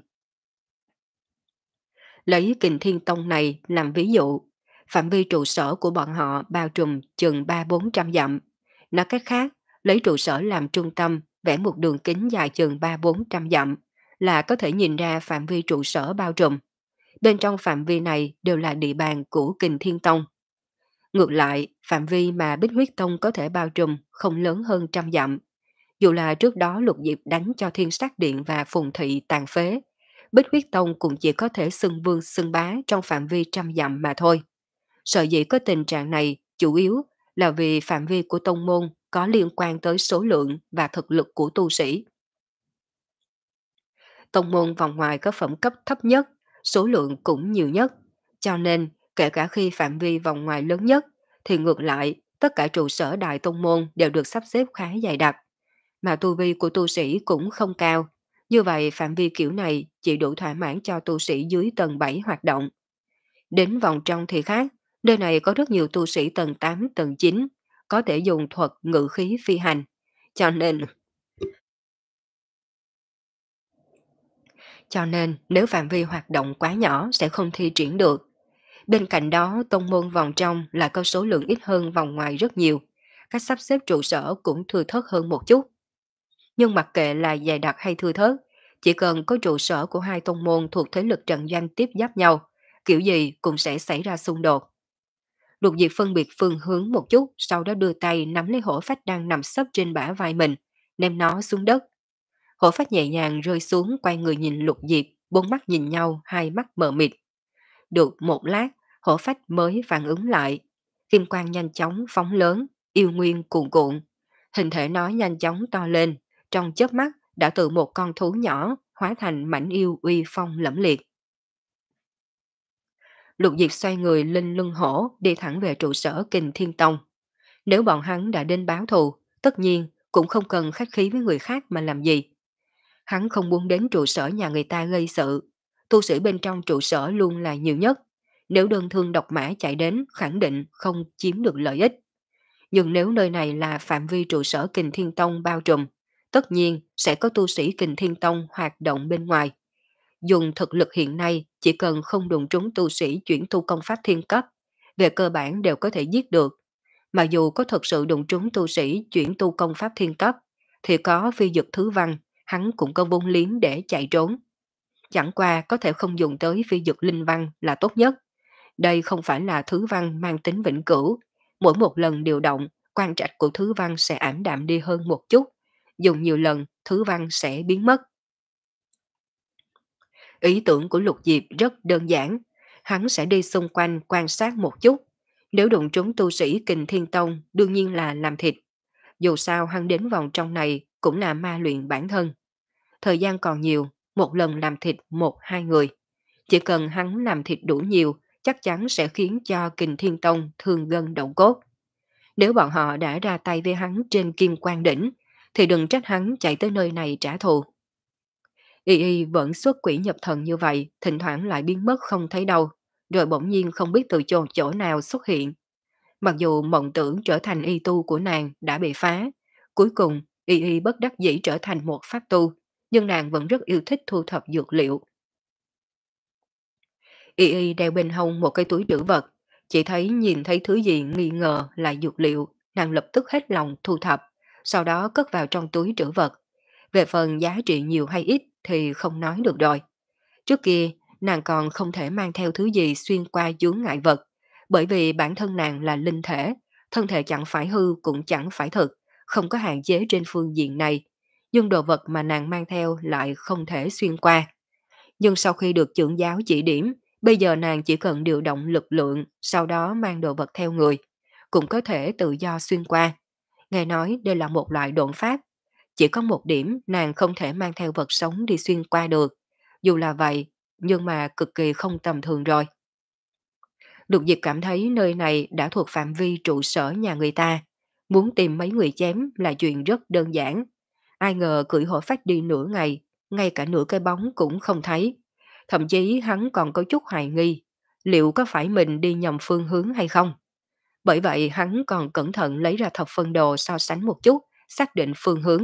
Lấy Kình Thiên Tông này làm ví dụ, phạm vi trụ sở của bọn họ bao trùm chừng ba bốn trăm dặm. Nói cách khác, lấy trụ sở làm trung tâm, vẽ một đường kính dài chừng ba bốn trăm dặm, là có thể nhìn ra phạm vi trụ sở bao trùm. Bên trong phạm vi này đều là địa bàn của Kình Thiên Tông. Ngược lại, phạm vi mà Bích Huyết Tông có thể bao trùm không lớn hơn trăm dặm. Dù là trước đó Lục Diệp đánh cho Thiên Sát Điện và Phùng Thị tàn phế, Bích Huyết Tông cũng chỉ có thể xưng vương xưng bá trong phạm vi trăm dặm mà thôi. Sở dĩ có tình trạng này chủ yếu là vì phạm vi của tông môn có liên quan tới số lượng và thực lực của tu sĩ. Tông môn vòng ngoài có phẩm cấp thấp nhất, số lượng cũng nhiều nhất, cho nên kể cả khi phạm vi vòng ngoài lớn nhất, thì ngược lại tất cả trụ sở đại tông môn đều được sắp xếp khá dày đặc, mà tu vi của tu sĩ cũng không cao. Như vậy phạm vi kiểu này chỉ đủ thỏa mãn cho tu sĩ dưới tầng bảy hoạt động. Đến vòng trong thì khác, nơi này có rất nhiều tu sĩ tầng tám, tầng chín, có thể dùng thuật ngự khí phi hành. Cho nên, cho nên nếu phạm vi hoạt động quá nhỏ sẽ không thi triển được. Bên cạnh đó, tông môn vòng trong là có số lượng ít hơn vòng ngoài rất nhiều. Cách sắp xếp trụ sở cũng thưa thớt hơn một chút. Nhưng mặc kệ là dày đặc hay thưa thớt, chỉ cần có trụ sở của hai tông môn thuộc thế lực trận doanh tiếp giáp nhau, kiểu gì cũng sẽ xảy ra xung đột. Lục Diệp phân biệt phương hướng một chút, sau đó đưa tay nắm lấy hổ phách đang nằm sấp trên bả vai mình, ném nó xuống đất. Hổ phách nhẹ nhàng rơi xuống, quay người nhìn Lục Diệp, bốn mắt nhìn nhau, hai mắt mờ mịt. Được một lát, hổ phách mới phản ứng lại. Kim quang nhanh chóng phóng lớn, yêu nguyên cuồn cuộn. Hình thể nó nhanh chóng to lên, trong chớp mắt đã từ một con thú nhỏ hóa thành mảnh yêu uy phong lẫm liệt. Lục Diệp xoay người lên lưng hổ, đi thẳng về trụ sở Kình Thiên Tông. Nếu bọn hắn đã đến báo thù, tất nhiên cũng không cần khách khí với người khác mà làm gì. Hắn không muốn đến trụ sở nhà người ta gây sự. Tu sĩ bên trong trụ sở luôn là nhiều nhất. Nếu đơn thương độc mã chạy đến, khẳng định không chiếm được lợi ích. Nhưng nếu nơi này là phạm vi trụ sở Kình Thiên Tông bao trùm, tất nhiên sẽ có tu sĩ Kình Thiên Tông hoạt động bên ngoài. Dùng thực lực hiện nay, chỉ cần không đụng trúng tu sĩ chuyển tu công pháp thiên cấp, về cơ bản đều có thể giết được. Mà dù có thực sự đụng trúng tu sĩ chuyển tu công pháp thiên cấp, thì có phi dực thứ văn, hắn cũng có vốn liếng để chạy trốn. Chẳng qua có thể không dùng tới phi dực linh văn là tốt nhất. Đây không phải là thứ văn mang tính vĩnh cửu. Mỗi một lần điều động, quan trạch của thứ văn sẽ ảm đạm đi hơn một chút. Dùng nhiều lần, thứ văn sẽ biến mất. Ý tưởng của Lục Diệp rất đơn giản. Hắn sẽ đi xung quanh quan sát một chút. Nếu đụng trúng tu sĩ Kình Thiên Tông, đương nhiên là làm thịt. Dù sao hắn đến vòng trong này cũng là ma luyện bản thân. Thời gian còn nhiều, một lần làm thịt một hai người. Chỉ cần hắn làm thịt đủ nhiều, chắc chắn sẽ khiến cho Kình Thiên Tông thương gân động cốt. Nếu bọn họ đã ra tay với hắn trên Kim Quang Đỉnh, thì đừng trách hắn chạy tới nơi này trả thù. Y Y vẫn xuất quỷ nhập thần như vậy, thỉnh thoảng lại biến mất không thấy đâu, rồi bỗng nhiên không biết từ chỗ chỗ nào xuất hiện. Mặc dù mộng tưởng trở thành y tu của nàng đã bị phá, cuối cùng Y Y bất đắc dĩ trở thành một pháp tu, nhưng nàng vẫn rất yêu thích thu thập dược liệu. Y Y đeo bên hông một cái túi trữ vật, chỉ thấy nhìn thấy thứ gì nghi ngờ là dược liệu, nàng lập tức hết lòng thu thập, sau đó cất vào trong túi trữ vật. Về phần giá trị nhiều hay ít thì không nói được rồi. Trước kia, nàng còn không thể mang theo thứ gì xuyên qua chướng ngại vật, bởi vì bản thân nàng là linh thể, thân thể chẳng phải hư cũng chẳng phải thực, không có hạn chế trên phương diện này. Nhưng đồ vật mà nàng mang theo lại không thể xuyên qua. Nhưng sau khi được trưởng giáo chỉ điểm, bây giờ nàng chỉ cần điều động lực lượng, sau đó mang đồ vật theo người, cũng có thể tự do xuyên qua. Nghe nói đây là một loại độn pháp. Chỉ có một điểm nàng không thể mang theo vật sống đi xuyên qua được. Dù là vậy, nhưng mà cực kỳ không tầm thường rồi. Lục Diệp cảm thấy nơi này đã thuộc phạm vi trụ sở nhà người ta. Muốn tìm mấy người chém là chuyện rất đơn giản. Ai ngờ cưỡi hổ phách đi nửa ngày, ngay cả nửa cái bóng cũng không thấy. Thậm chí hắn còn có chút hoài nghi, liệu có phải mình đi nhầm phương hướng hay không? Bởi vậy hắn còn cẩn thận lấy ra thập phân đồ so sánh một chút, xác định phương hướng.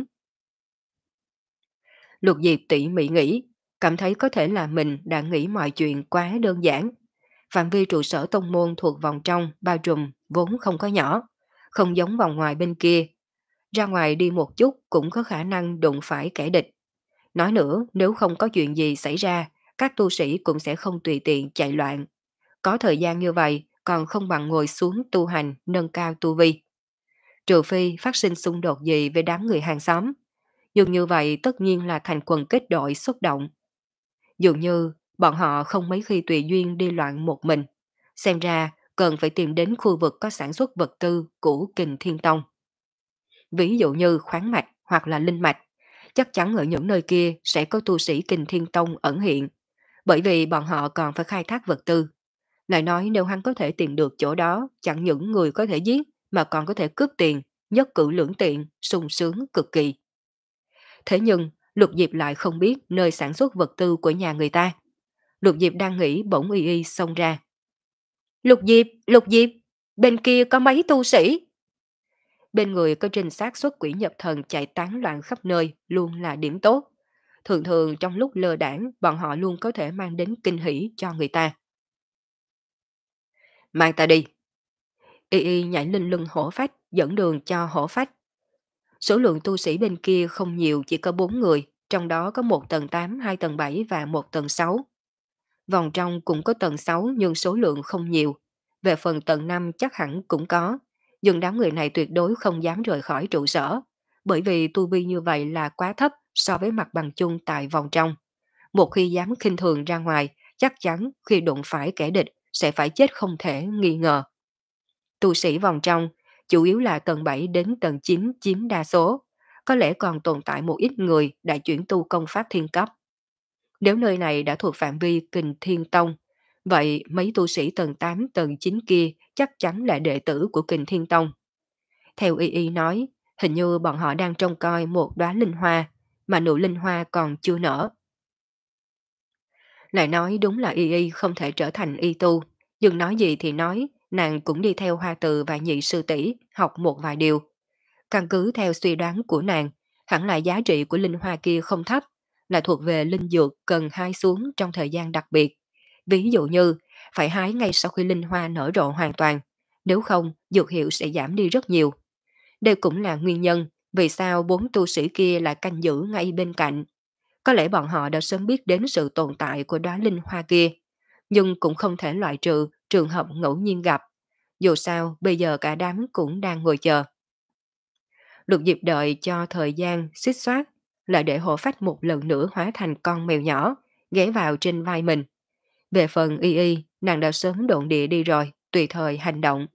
Lục Diệp tỉ mỉ nghĩ, cảm thấy có thể là mình đã nghĩ mọi chuyện quá đơn giản. Phạm vi trụ sở tông môn thuộc vòng trong, bao trùm, vốn không có nhỏ, không giống vòng ngoài bên kia. Ra ngoài đi một chút cũng có khả năng đụng phải kẻ địch. Nói nữa, nếu không có chuyện gì xảy ra, các tu sĩ cũng sẽ không tùy tiện chạy loạn. Có thời gian như vậy, còn không bằng ngồi xuống tu hành, nâng cao tu vi. Trừ phi phát sinh xung đột gì với đám người hàng xóm. Nhưng như vậy tất nhiên là thành quần kết đội xuất động. Dường như bọn họ không mấy khi tùy duyên đi loạn một mình. Xem ra cần phải tìm đến khu vực có sản xuất vật tư của Kình Thiên Tông. Ví dụ như khoáng mạch hoặc là linh mạch. Chắc chắn ở những nơi kia sẽ có tu sĩ Kình Thiên Tông ẩn hiện. Bởi vì bọn họ còn phải khai thác vật tư. Lại nói nếu hắn có thể tìm được chỗ đó, chẳng những người có thể giết mà còn có thể cướp tiền, nhất cử lưỡng tiện, sung sướng cực kỳ. Thế nhưng, Lục Diệp lại không biết nơi sản xuất vật tư của nhà người ta. Lục Diệp đang nghĩ bỗng Y Y xông ra. Lục Diệp, Lục Diệp, bên kia có mấy tu sĩ. Bên người có trinh sát xuất quỷ nhập thần chạy tán loạn khắp nơi, luôn là điểm tốt. Thường thường trong lúc lơ đảng, bọn họ luôn có thể mang đến kinh hỉ cho người ta. Mang ta đi. Y Y nhảy lên lưng hổ phách, dẫn đường cho hổ phách. Số lượng tu sĩ bên kia không nhiều, chỉ có bốn người, trong đó có một tầng tám, hai tầng bảy và một tầng sáu. Vòng trong cũng có tầng sáu nhưng số lượng không nhiều. Về phần tầng năm chắc hẳn cũng có, nhưng đám người này tuyệt đối không dám rời khỏi trụ sở, bởi vì tu vi như vậy là quá thấp so với mặt bằng chung tại vòng trong. Một khi dám khinh thường ra ngoài, chắc chắn khi đụng phải kẻ địch sẽ phải chết không thể nghi ngờ. Tu sĩ vòng trong chủ yếu là tầng bảy đến tầng chín chiếm đa số, có lẽ còn tồn tại một ít người đã chuyển tu công pháp thiên cấp. Nếu nơi này đã thuộc phạm vi Kình Thiên Tông, vậy mấy tu sĩ tầng tám, tầng chín kia chắc chắn là đệ tử của Kình Thiên Tông. Theo Y Y nói, hình như bọn họ đang trông coi một đóa linh hoa, mà nụ linh hoa còn chưa nở. Lại nói đúng là Y Y không thể trở thành y tu, nhưng nói gì thì nói, nàng cũng đi theo Hoa Từ và nhị sư tỷ học một vài điều. Căn cứ theo suy đoán của nàng, hẳn là giá trị của linh hoa kia không thấp, là thuộc về linh dược cần hái xuống trong thời gian đặc biệt. Ví dụ như, phải hái ngay sau khi linh hoa nở rộ hoàn toàn, nếu không dược hiệu sẽ giảm đi rất nhiều. Đây cũng là nguyên nhân vì sao bốn tu sĩ kia lại canh giữ ngay bên cạnh. Có lẽ bọn họ đã sớm biết đến sự tồn tại của đóa linh hoa kia, nhưng cũng không thể loại trừ trường hợp ngẫu nhiên gặp. Dù sao, bây giờ cả đám cũng đang ngồi chờ. Lục Diệp đợi cho thời gian xích xoát, lại để hộ phách một lần nữa hóa thành con mèo nhỏ, ghé vào trên vai mình. Về phần Y Y, nàng đã sớm độn địa đi rồi, tùy thời hành động.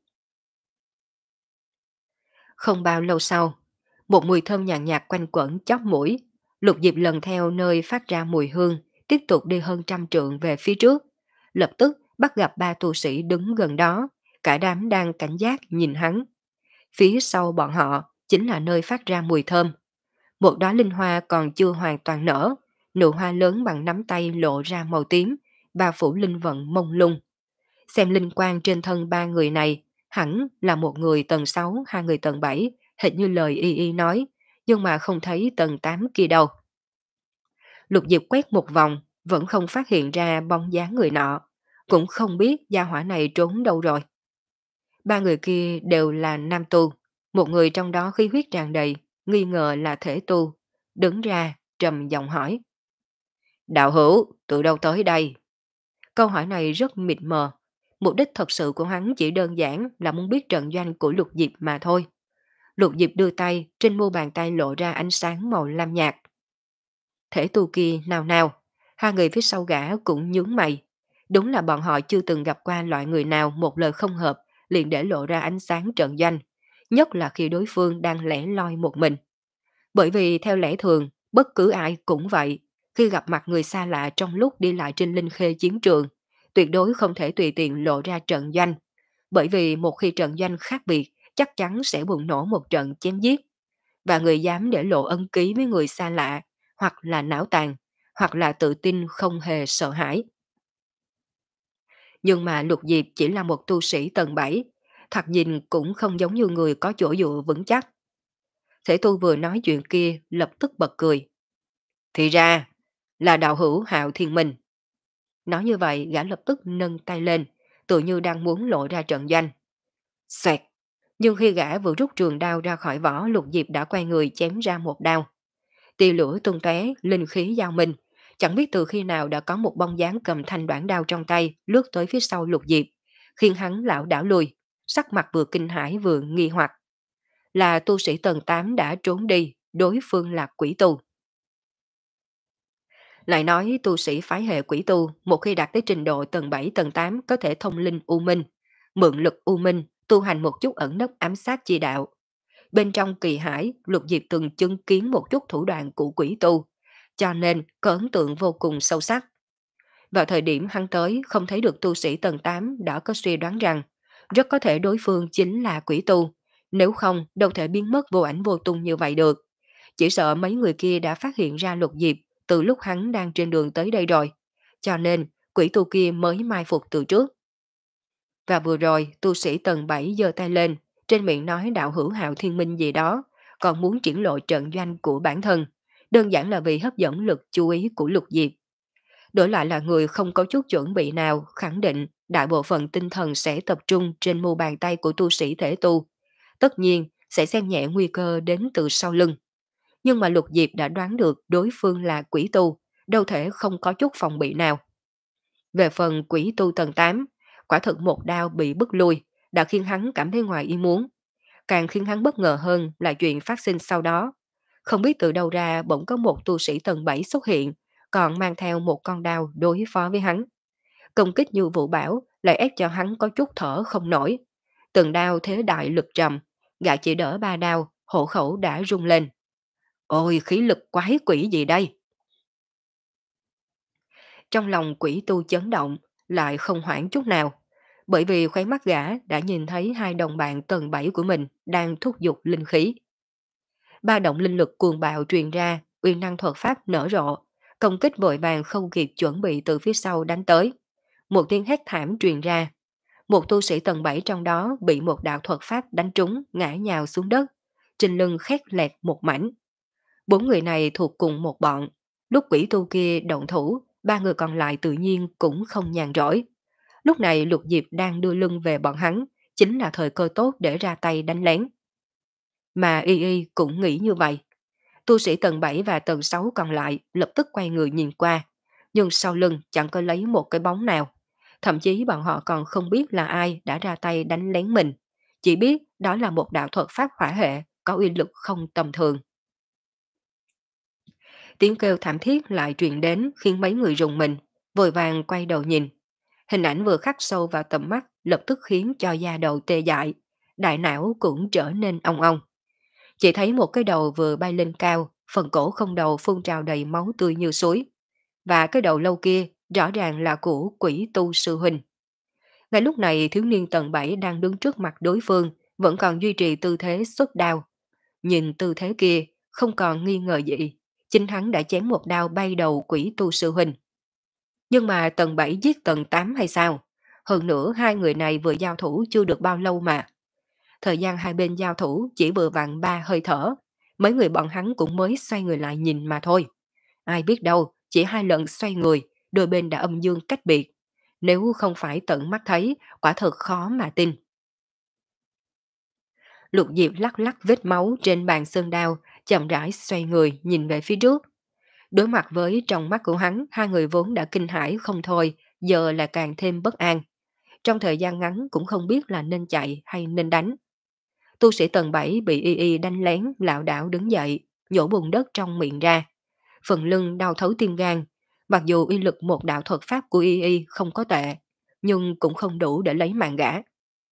Không bao lâu sau, một mùi thơm nhàn nhạt, nhạt quanh quẩn chóp mũi. Lục Diệp lần theo nơi phát ra mùi hương, tiếp tục đi hơn trăm trượng về phía trước. Lập tức bắt gặp ba tu sĩ đứng gần đó, cả đám đang cảnh giác nhìn hắn. Phía sau bọn họ chính là nơi phát ra mùi thơm. Một đóa linh hoa còn chưa hoàn toàn nở, nụ hoa lớn bằng nắm tay lộ ra màu tím, bao phủ linh vận mông lung. Xem linh quang trên thân ba người này, hẳn là một người tầng sáu, hai người tầng bảy, hệt như lời Y Y nói, nhưng mà không thấy tầng tám kia đâu. Lục Diệp quét một vòng, vẫn không phát hiện ra bóng dáng người nọ, cũng không biết gia hỏa này trốn đâu rồi. Ba người kia đều là nam tu, một người trong đó khí huyết tràn đầy, nghi ngờ là thể tu, đứng ra trầm giọng hỏi. Đạo hữu, từ đâu tới đây? Câu hỏi này rất mịt mờ, mục đích thật sự của hắn chỉ đơn giản là muốn biết trận doanh của Lục Diệp mà thôi. Lục Diệp đưa tay, trên mu bàn tay lộ ra ánh sáng màu lam nhạt. Thể tu kia nào nào, hai người phía sau gã cũng nhướng mày. Đúng là bọn họ chưa từng gặp qua loại người nào một lời không hợp liền để lộ ra ánh sáng trận doanh, nhất là khi đối phương đang lẻ loi một mình. Bởi vì theo lẽ thường, bất cứ ai cũng vậy, khi gặp mặt người xa lạ trong lúc đi lại trên linh khê chiến trường, tuyệt đối không thể tùy tiện lộ ra trận doanh, bởi vì một khi trận doanh khác biệt, chắc chắn sẽ bùng nổ một trận chém giết. Và người dám để lộ ân ký với người xa lạ, hoặc là não tàn, hoặc là tự tin không hề sợ hãi. Nhưng mà Lục Diệp chỉ là một tu sĩ tầng bảy, thật nhìn cũng không giống như người có chỗ dựa vững chắc. Thể tu vừa nói chuyện kia lập tức bật cười. Thì ra, là đạo hữu Hạo Thiên Minh. Nói như vậy gã lập tức nâng tay lên, tự như đang muốn lộ ra trận doanh. Xoẹt! Nhưng khi gã vừa rút trường đao ra khỏi vỏ, Lục Diệp đã quay người chém ra một đao. Tia lửa tung tóe, linh khí giao minh. Chẳng biết từ khi nào đã có một bóng dáng cầm thanh đoạn đao trong tay lướt tới phía sau Lục Diệp, khiến hắn lão đảo lùi, sắc mặt vừa kinh hãi vừa nghi hoặc. Là tu sĩ tầng tám đã trốn đi, đối phương là quỷ tu. Lại nói tu sĩ phái hệ quỷ tu, một khi đạt tới trình độ tầng bảy tầng tám có thể thông linh u minh, mượn lực u minh, tu hành một chút ẩn nấp ám sát chi đạo. Bên trong kỳ hải, Lục Diệp từng chứng kiến một chút thủ đoạn của quỷ tu, cho nên có ấn tượng vô cùng sâu sắc. Vào thời điểm hắn tới, không thấy được tu sĩ tầng tám đã có suy đoán rằng rất có thể đối phương chính là quỷ tu, nếu không đâu thể biến mất vô ảnh vô tung như vậy được. Chỉ sợ mấy người kia đã phát hiện ra Lục Diệp từ lúc hắn đang trên đường tới đây rồi, cho nên quỷ tu kia mới mai phục từ trước. Và vừa rồi, tu sĩ tầng bảy giơ tay lên, trên miệng nói đạo hữu Hạo Thiên Minh gì đó, còn muốn triển lộ trận doanh của bản thân, đơn giản là vì hấp dẫn lực chú ý của Lục Diệp. Đổi lại là người không có chút chuẩn bị nào, khẳng định đại bộ phận tinh thần sẽ tập trung trên mu bàn tay của tu sĩ thể tu. Tất nhiên, sẽ xem nhẹ nguy cơ đến từ sau lưng. Nhưng mà Lục Diệp đã đoán được đối phương là quỷ tu, đâu thể không có chút phòng bị nào. Về phần quỷ tu tầng tám, quả thực một đao bị bức lui, đã khiến hắn cảm thấy ngoài ý muốn. Càng khiến hắn bất ngờ hơn là chuyện phát sinh sau đó. Không biết từ đâu ra bỗng có một tu sĩ tầng bảy xuất hiện, còn mang theo một con đao đối phó với hắn. Công kích như vũ bão lại ép cho hắn có chút thở không nổi. Từng đao thế đại lực trầm, gã chỉ đỡ ba đao, hộ khẩu đã rung lên. Ôi khí lực quái quỷ gì đây? Trong lòng quỷ tu chấn động, lại không hoảng chút nào, bởi vì khóe mắt gã đã nhìn thấy hai đồng bạn tầng bảy của mình đang thúc giục linh khí. Ba động linh lực cuồng bạo truyền ra, uy năng thuật pháp nở rộ, công kích vội vàng không kịp chuẩn bị từ phía sau đánh tới. Một tiếng hét thảm truyền ra, một tu sĩ tầng bảy trong đó bị một đạo thuật pháp đánh trúng, ngã nhào xuống đất, trên lưng khét lẹt một mảnh. Bốn người này thuộc cùng một bọn, lúc quỷ tu kia động thủ, ba người còn lại tự nhiên cũng không nhàn rỗi. Lúc này Lục Diệp đang đưa lưng về bọn hắn, chính là thời cơ tốt để ra tay đánh lén. Mà Y Y cũng nghĩ như vậy. Tu sĩ tầng bảy và tầng sáu còn lại lập tức quay người nhìn qua, nhưng sau lưng chẳng có lấy một cái bóng nào. Thậm chí bọn họ còn không biết là ai đã ra tay đánh lén mình. Chỉ biết đó là một đạo thuật pháp hỏa hệ có uy lực không tầm thường. Tiếng kêu thảm thiết lại truyền đến khiến mấy người rùng mình, vội vàng quay đầu nhìn. Hình ảnh vừa khắc sâu vào tầm mắt lập tức khiến cho da đầu tê dại, đại não cũng trở nên ong ong. Chỉ thấy một cái đầu vừa bay lên cao, phần cổ không đầu phun trào đầy máu tươi như suối. Và cái đầu lâu kia rõ ràng là của quỷ tu sư huynh. Ngay lúc này thiếu niên tầng bảy đang đứng trước mặt đối phương, vẫn còn duy trì tư thế xuất đao. Nhìn tư thế kia, không còn nghi ngờ gì, chính hắn đã chém một đao bay đầu quỷ tu sư huynh. Nhưng mà tầng bảy giết tầng tám hay sao? Hơn nữa hai người này vừa giao thủ chưa được bao lâu mà. Thời gian hai bên giao thủ chỉ vừa vặn ba hơi thở, mấy người bọn hắn cũng mới xoay người lại nhìn mà thôi. Ai biết đâu, Chỉ hai lần xoay người, đôi bên đã âm dương cách biệt. Nếu không phải tận mắt thấy, quả thật khó mà tin. Lục Diệp lắc lắc vết máu trên bàn sơn đao, chậm rãi xoay người nhìn về phía trước. Đối mặt với trong mắt của hắn, hai người vốn đã kinh hãi không thôi, giờ là càng thêm bất an. Trong thời gian ngắn cũng không biết là nên chạy hay nên đánh. Tu sĩ tầng bảy bị y y đánh lén, lảo đảo đứng dậy, nhổ bùn đất trong miệng ra. Phần lưng đau thấu tim gan. Mặc dù uy lực một đạo thuật pháp của y y không có tệ, nhưng cũng không đủ để lấy mạng gã.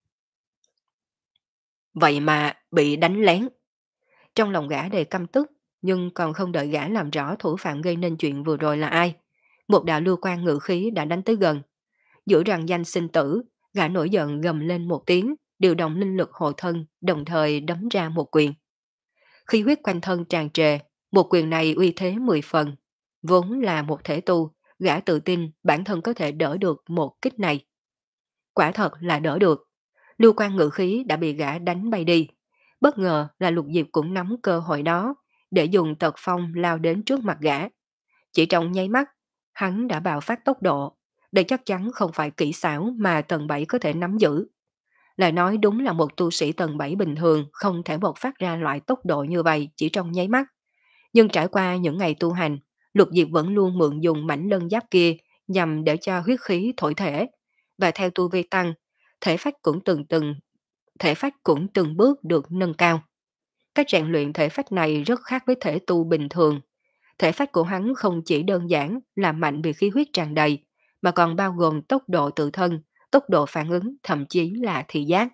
Vậy mà bị đánh lén. Trong lòng gã đầy căm tức, nhưng còn không đợi gã làm rõ thủ phạm gây nên chuyện vừa rồi là ai. Một đạo lưu quan ngự khí đã đánh tới gần. Giữa rằng danh sinh tử, gã nổi giận gầm lên một tiếng, điều động linh lực hộ thân, đồng thời đấm ra một quyền. Khí huyết quanh thân tràn trề, một quyền này uy thế mười phần. Vốn là một thể tu, gã tự tin bản thân có thể đỡ được một kích này. Quả thật là đỡ được. Lưu quan ngự khí đã bị gã đánh bay đi. Bất ngờ là Lục Diệp cũng nắm cơ hội đó, để dùng tật phong lao đến trước mặt gã. Chỉ trong nháy mắt, hắn đã bạo phát tốc độ. Đây chắc chắn không phải kỹ xảo mà tầng bảy có thể nắm giữ. Lại nói đúng là một tu sĩ tầng bảy bình thường không thể bộc phát ra loại tốc độ như vậy chỉ trong nháy mắt. Nhưng trải qua những ngày tu hành, Lục Diệp vẫn luôn mượn dùng mảnh lân giáp kia nhằm để cho huyết khí thổi thể. Và theo tu vi tăng, thể phách cũng từng từng thể phách cũng từng bước được nâng cao. Cách rèn luyện thể phách này rất khác với thể tu bình thường. Thể phách của hắn không chỉ đơn giản là mạnh vì khí huyết tràn đầy, mà còn bao gồm tốc độ tự thân, tốc độ phản ứng, thậm chí là thị giác.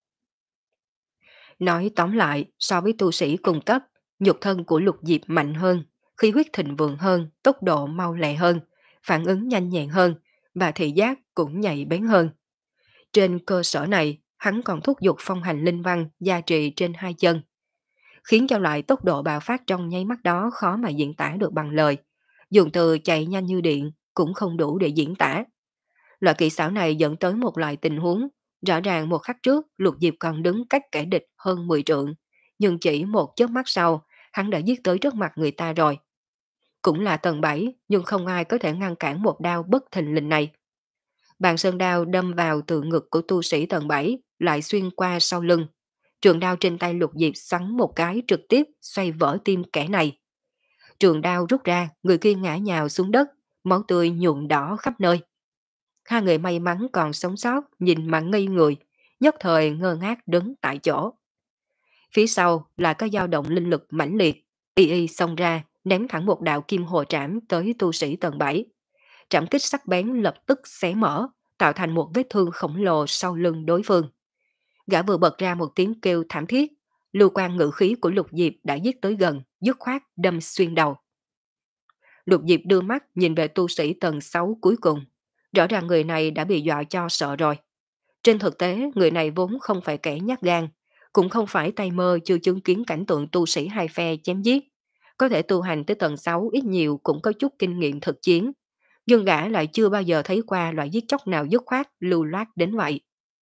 Nói tóm lại, so với tu sĩ cùng cấp, nhục thân của Lục Diệp mạnh hơn, khí huyết thịnh vượng hơn, tốc độ mau lẹ hơn, phản ứng nhanh nhẹn hơn, và thị giác cũng nhạy bén hơn. Trên cơ sở này, hắn còn thúc giục phong hành linh văn gia trì trên hai chân, khiến cho loại tốc độ bạo phát trong nháy mắt đó khó mà diễn tả được bằng lời. Dùng từ chạy nhanh như điện cũng không đủ để diễn tả. Loại kỹ xảo này dẫn tới một loại tình huống, rõ ràng một khắc trước Lục Diệp còn đứng cách kẻ địch hơn mười trượng, nhưng chỉ một chớp mắt sau, hắn đã giết tới trước mặt người ta rồi. Cũng là tầng bảy, nhưng không ai có thể ngăn cản một đao bất thình lình này. Bàn sơn đao đâm vào từ ngực của tu sĩ tầng bảy, lại xuyên qua sau lưng. Trường đao trên tay Lục Diệp xoắn một cái trực tiếp xoay vỡ tim kẻ này. Trường đao rút ra, người kia ngã nhào xuống đất, máu tươi nhuộm đỏ khắp nơi. Hai người may mắn còn sống sót nhìn mà ngây người, nhất thời ngơ ngác đứng tại chỗ. Phía sau là có dao động linh lực mãnh liệt, y y xông ra, ném thẳng một đạo kim hồ trảm tới tu sĩ tầng bảy. Trảm kích sắc bén lập tức xé mở, tạo thành một vết thương khổng lồ sau lưng đối phương. Gã vừa bật ra một tiếng kêu thảm thiết, lưu quan ngự khí của Lục Diệp đã giết tới gần, dứt khoát đâm xuyên đầu. Lục Diệp đưa mắt nhìn về tu sĩ tầng sáu cuối cùng. Rõ ràng người này đã bị dọa cho sợ rồi. Trên thực tế, người này vốn không phải kẻ nhát gan, cũng không phải tay mơ chưa chứng kiến cảnh tượng tu sĩ hai phe chém giết. Có thể tu hành tới tầng sáu ít nhiều cũng có chút kinh nghiệm thực chiến. Nhưng gã lại chưa bao giờ thấy qua loại giết chóc nào dứt khoát, lưu loát đến vậy.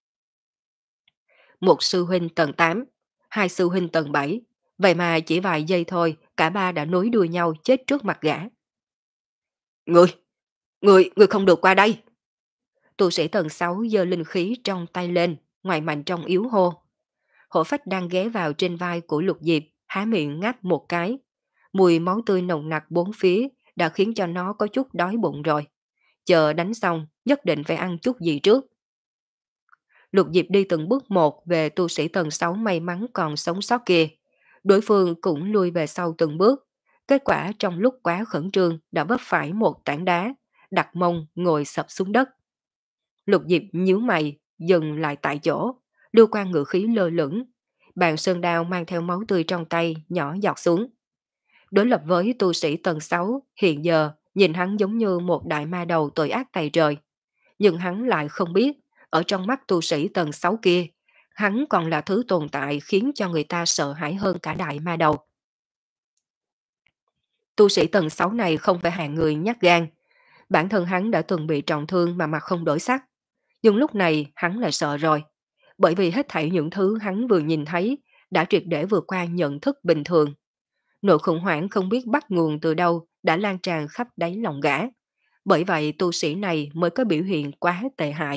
Một sư huynh tầng tám, hai sư huynh tầng bảy, vậy mà chỉ vài giây thôi, cả ba đã nối đuôi nhau chết trước mặt gã. Người, người, người không được qua đây. Tu sĩ tầng sáu giơ linh khí trong tay lên, ngoài mạnh trong yếu hô. Hổ phách đang ghé vào trên vai của Lục Diệp, há miệng ngáp một cái. Mùi máu tươi nồng nặc bốn phía đã khiến cho nó có chút đói bụng rồi. Chờ đánh xong, nhất định phải ăn chút gì trước. Lục Diệp đi từng bước một về tu sĩ tầng sáu may mắn còn sống sót kia. Đối phương cũng lui về sau từng bước. Kết quả trong lúc quá khẩn trương đã vấp phải một tảng đá, đặt mông ngồi sập xuống đất. Lục Diệp nhíu mày, dừng lại tại chỗ, lưu quan ngự khí lơ lửng. Bàn sơn đao mang theo máu tươi trong tay nhỏ giọt xuống. Đối lập với tu sĩ tầng sáu, hiện giờ nhìn hắn giống như một đại ma đầu tội ác tày trời. Nhưng hắn lại không biết, ở trong mắt tu sĩ tầng sáu kia, hắn còn là thứ tồn tại khiến cho người ta sợ hãi hơn cả đại ma đầu. Tu sĩ tầng sáu này không phải hạng người nhát gan. Bản thân hắn đã từng bị trọng thương mà mặt không đổi sắc. Nhưng lúc này hắn lại sợ rồi. Bởi vì hết thảy những thứ hắn vừa nhìn thấy đã triệt để vượt qua nhận thức bình thường. Nỗi khủng hoảng không biết bắt nguồn từ đâu đã lan tràn khắp đáy lòng gã. Bởi vậy tu sĩ này mới có biểu hiện quá tệ hại.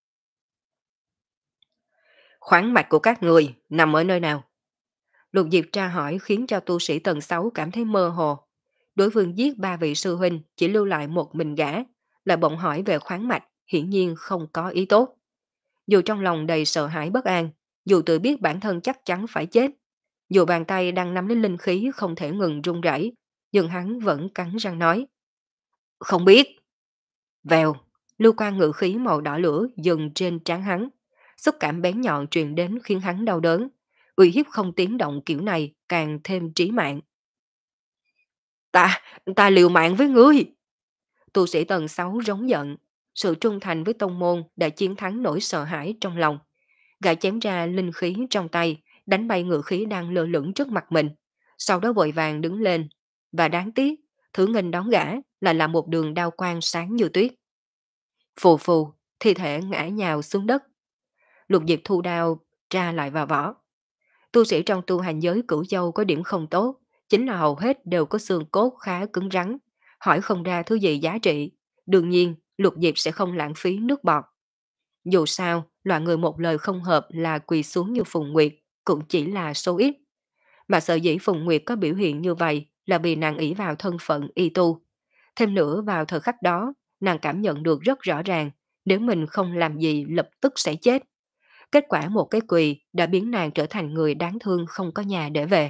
Khoáng mạch của các người nằm ở nơi nào? Lục Diệp tra hỏi khiến cho tu sĩ tầng sáu cảm thấy mơ hồ. Đối phương giết ba vị sư huynh chỉ lưu lại một mình gã, là bỗng hỏi về khoáng mạch, hiển nhiên không có ý tốt. Dù trong lòng đầy sợ hãi bất an, dù tự biết bản thân chắc chắn phải chết, dù bàn tay đang nắm lấy linh khí không thể ngừng run rẩy, nhưng hắn vẫn cắn răng nói. Không biết. Vèo, lưu quan ngự khí màu đỏ lửa dừng trên trán hắn. Xúc cảm bén nhọn truyền đến khiến hắn đau đớn. Uy hiếp không tiếng động kiểu này càng thêm trí mạng. Ta, ta liều mạng với ngươi. Tu sĩ tầng sáu rống giận. Sự trung thành với tông môn đã chiến thắng nỗi sợ hãi trong lòng. Gã chém ra linh khí trong tay, đánh bay ngự khí đang lơ lửng trước mặt mình. Sau đó vội vàng đứng lên. Và đáng tiếc, thứ nghênh đón gã lại là một đường đao quang sáng như tuyết. Phù phù, thi thể ngã nhào xuống đất. Lục Diệp thu đao ra lại vào vỏ. Tu sĩ trong tu hành giới cửu châu có điểm không tốt, chính là hầu hết đều có xương cốt khá cứng rắn, hỏi không ra thứ gì giá trị. Đương nhiên, Lục Diệp sẽ không lãng phí nước bọt. Dù sao, loại người một lời không hợp là quỳ xuống như Phùng Nguyệt, cũng chỉ là số ít. Mà sợ dĩ Phùng Nguyệt có biểu hiện như vậy là vì nàng ỷ vào thân phận y tu. Thêm nữa vào thời khắc đó, nàng cảm nhận được rất rõ ràng, nếu mình không làm gì lập tức sẽ chết. Kết quả một cái quỳ đã biến nàng trở thành người đáng thương không có nhà để về.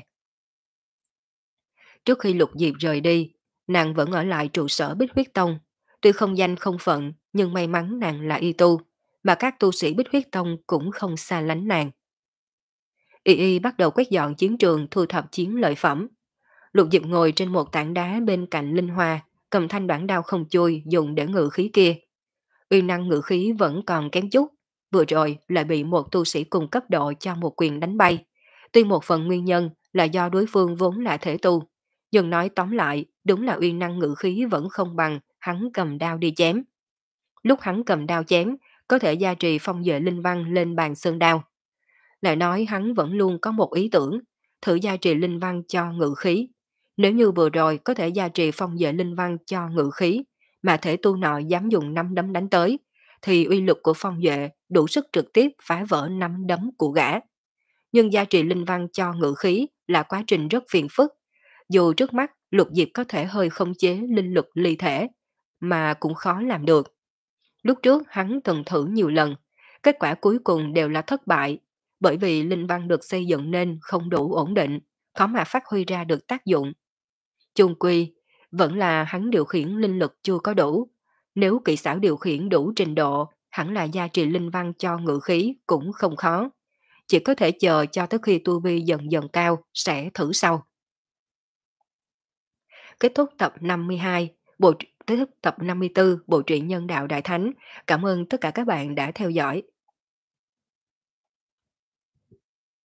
Trước khi Lục Diệp rời đi, nàng vẫn ở lại trụ sở Bích Huyết Tông. Tuy không danh không phận, nhưng may mắn nàng là y tu, mà các tu sĩ Bích Huyết Tông cũng không xa lánh nàng. Y Y bắt đầu quét dọn chiến trường thu thập chiến lợi phẩm. Lục Diệp ngồi trên một tảng đá bên cạnh Linh Hoa, cầm thanh đoạn đao không chui dùng để ngự khí kia. Uy năng ngự khí vẫn còn kém chút, vừa rồi lại bị một tu sĩ cùng cấp độ cho một quyền đánh bay. Tuy một phần nguyên nhân là do đối phương vốn là thể tu, nhưng nói tóm lại, đúng là uy năng ngự khí vẫn không bằng hắn cầm đao đi chém. Lúc hắn cầm đao chém, có thể gia trì phong vệ linh văn lên bàn sơn đao. Lại nói hắn vẫn luôn có một ý tưởng, thử gia trì linh văn cho ngự khí. Nếu như vừa rồi có thể gia trì phong vệ linh văn cho ngự khí, mà thể tu nọ dám dùng năm đấm đánh tới, thì uy lực của phong vệ đủ sức trực tiếp phá vỡ năm đấm của gã. Nhưng gia trì linh văn cho ngự khí là quá trình rất phiền phức. Dù trước mắt Lục Diệp có thể hơi khống chế linh lực ly thể, mà cũng khó làm được. Lúc trước hắn từng thử nhiều lần, kết quả cuối cùng đều là thất bại, bởi vì linh văn được xây dựng nên không đủ ổn định, khó mà phát huy ra được tác dụng. Chung quy, vẫn là hắn điều khiển linh lực chưa có đủ. Nếu kỹ xảo điều khiển đủ trình độ, hẳn là gia trì linh văn cho ngự khí cũng không khó. Chỉ có thể chờ cho tới khi tu vi dần dần cao, sẽ thử sau. Kết thúc tập năm mươi hai, bộ kết thúc tập năm mươi tư Bộ truyện Nhân đạo Đại Thánh. Cảm ơn tất cả các bạn đã theo dõi.